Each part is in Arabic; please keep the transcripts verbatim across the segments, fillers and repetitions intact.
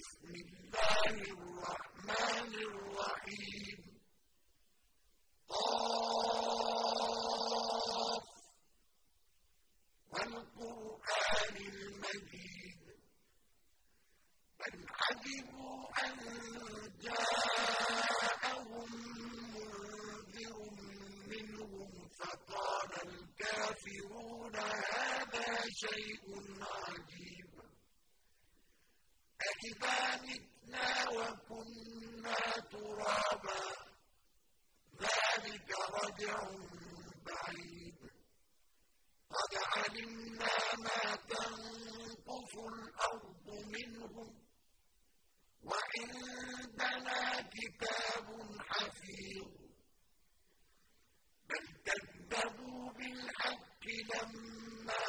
بسم الله الرحمن الرحيم قاف والقرآن المجيد بل عجبوا أن جاءهم منذر منهم فقال الكافرون هذا شيء عجيب أإذا متنا وكنا ترابا ذلك رجع بعيد قد علمنا ما تنقص الأرض منهم وعندنا كتاب حفيظ بل كذبوا بالحق لما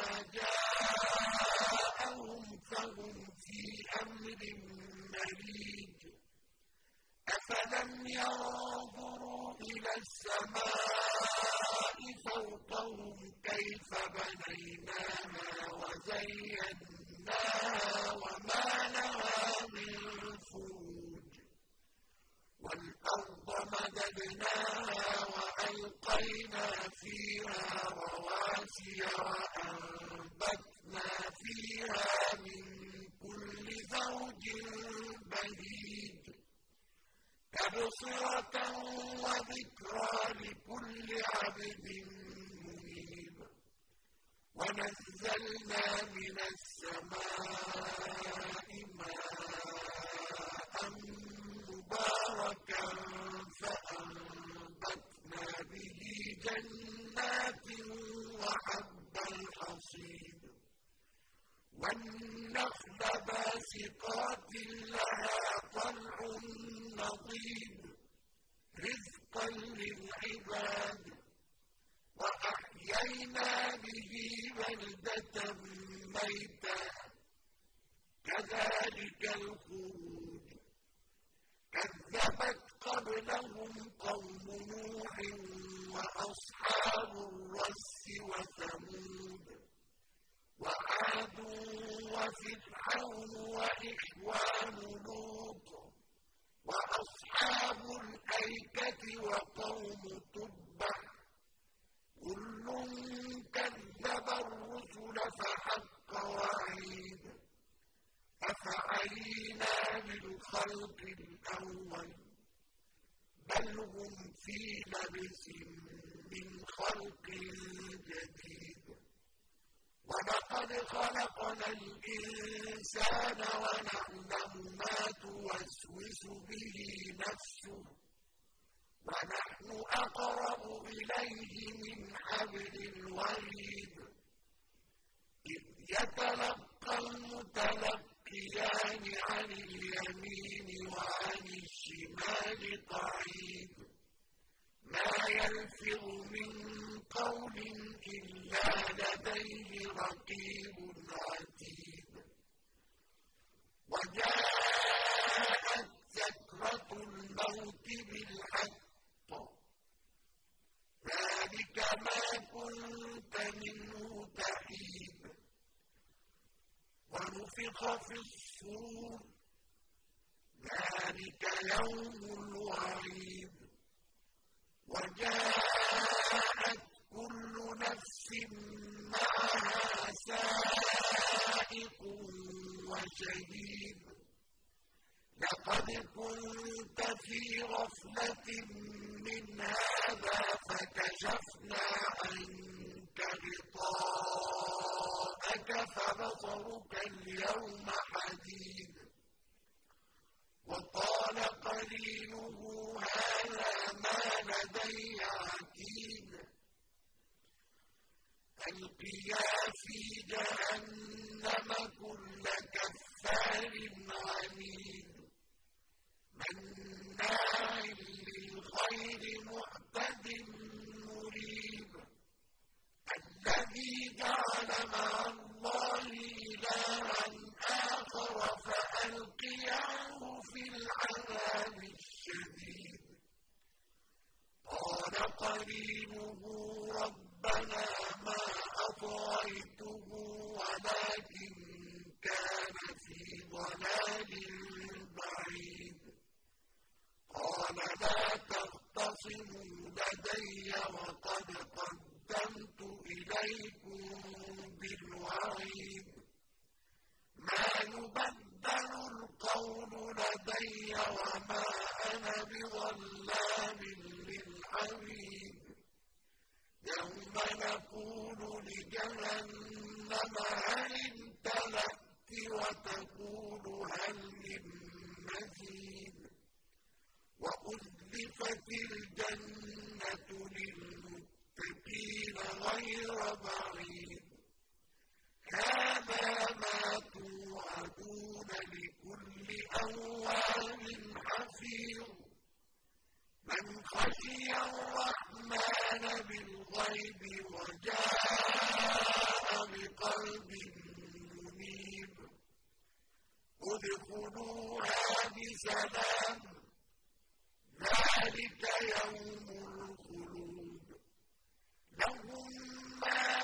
جاءهم فهم في أمر مريج أفلم ينظروا إلى السماء فوقهم كيف بنيناها وزيناها وما لها من فروج والأرض مددناها وألقينا فيها رواسي وأنبتنا فيها من كل زوج بهيج تبصرة وذكرى لكل عبد منيب ونزلنا من السماء ماء مباركا فأنبتنا به جنات وحب الحصيد والنخل باسقات لها طلع نضيد رزقا للعباد وأحيينا به بلدة ميتا كذلك الخروج كذبت قبلهم قوم نوح وأصحاب الرس وثمود وعاد وفرعون وإخوان لوط وأصحاب الأيكة وقوم تبع كل كذب الرسل فحق وعيد أفعينا بالخلق الأول بل هم في لبس من خلق جديد ولقد خلقنا الإنسان ونعلم ما توسوس به نفسه ونحن أقرب إليه من حبل الوريد إذ يتلقى المتلقيان عن اليمين وعن الشمال قعيد ما يلفظ من قول إلا لديه رقيب عتيد وجاءت سكرة الموت بالحق ذلك ما كنت منه تحيد ونفخ في الصور ذلك يوم الوعيد وجاءت كل نفس معها سائق وشهيد لقد كنت في غفلة من هذا فكشفنا عنك غطاءك فبصرك اليوم حديد وقال قرينه هذا ما لدي عتيد ألقيا في جهنم كل كفار عنيد مناع للخير معتد مريب الذي جعل مع الله إلها آخر فألقياه في العذاب الشديد قال قرينه ربنا ما أطغيته ولكن كان في ضلال بظلام للعبيد يوم نقول لجهنم هل امتلأت وتقول هل من مزيد وأزلفت الجنة للمتقين غير بعيد هذا ما توعدون لكل أواب حفيظ من خشي الرحمن بالغيب وجاء بقلب منيب ادخلوها بسلام ذلك يوم الخلود لهم ما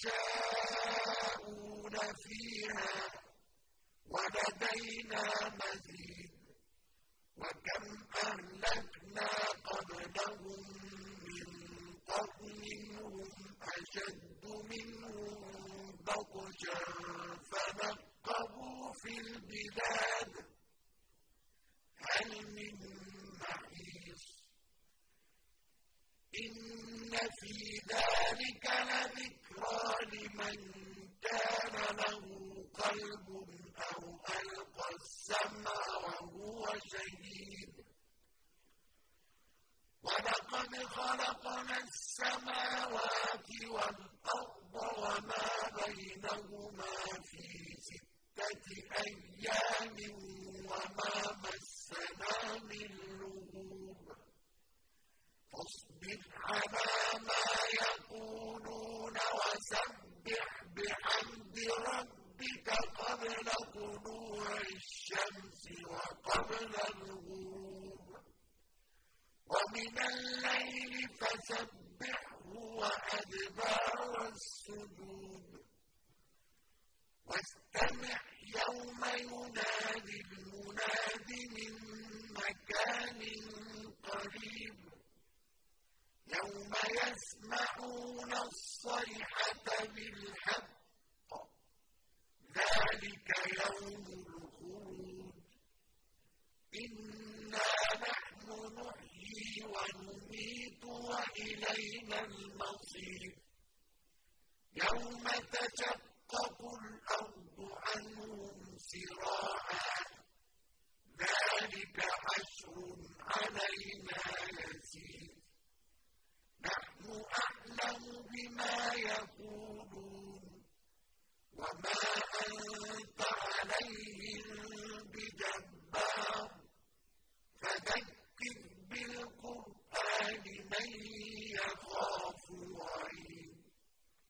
يشاءون فيها ولدينا مزيد وكم أهلكنا قبلهم من قرن هم أشد منهم بطشا فنقبوا في البلاد هل من محيص إن في ذلك لذكرى لمن كان له قلب أو ألقى السمع وهو شهيد ولقد خلقنا السماوات والأرض وما بينهما في ستة أيام وما مسنا من لغوب فاصبر على ما يقولون وسبح بحمد ربك قبل طلوع الشمس وقبل الغروب ومن الليل فسبحه وأدبار السجود واستمع يوم ينادي المناد من مكان قريب يوم يسمعون الصيحة بالحق ذلك يوم الخروج إنا نحن نحيي ونميت وإلينا المصير يوم تشقق الأرض عنهم سراعا ذلك حشر علينا